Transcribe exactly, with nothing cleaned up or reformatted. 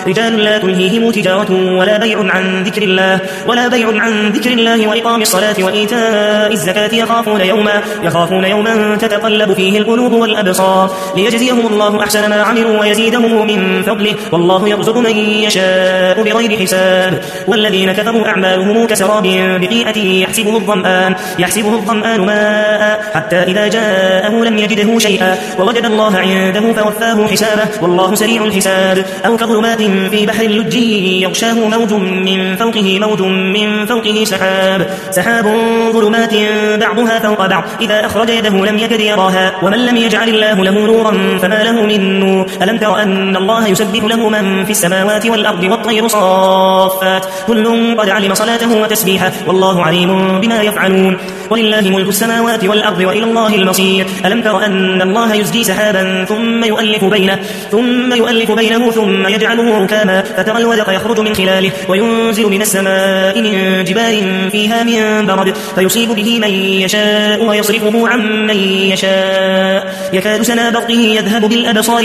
رجال لا تلهيهم تجارة ولا بيع عن ذكر الله ولا بيع عن ذكر الله وإقام الصلاة وإيتاء الزكاة يخافون يوما يخافون يوما تتقلب فيه القلوب والأبصار ليجزيهم الله أحسن ما عملوا ويزيدهم من فضله والله يرزق من يشاء بغير حساب. والذين كفروا أعمالهم كسراب بقيعة يحسبه الظمآن يحسبه الظمآن ماء حتى إذا جاءه لم يجده شيئا ووجد الله عنده فوفاه حسابه والله سريع الحساب. أو كظلمات في بحر اللج يغشاه موج من فوقه موج من فوقه سحاب سحاب ظلمات بعضها فوق بعض إذا أخرج يده لم يكد يراها ومن لم يجعل الله له نورا فما له من نور. ألم تر أن الله يسبح له من في السماوات والأرض والطير صافات كل قد علم صلاته وتسبيحه والله عليم بما يفعلون. ولله ملك السماوات والأرض وإلى الله المصير. ألم تر أن الله يزجي سحابا ثم يؤلف بينه ثم يؤلف بينه ثم يجعله ركاما فترى الودق يخرج من خلاله وينزل من السماء من جبال فيها من برد فيصيب به من يشاء ويصرفه عن من يشاء يكاد سنا برقه يذهب بالأبصار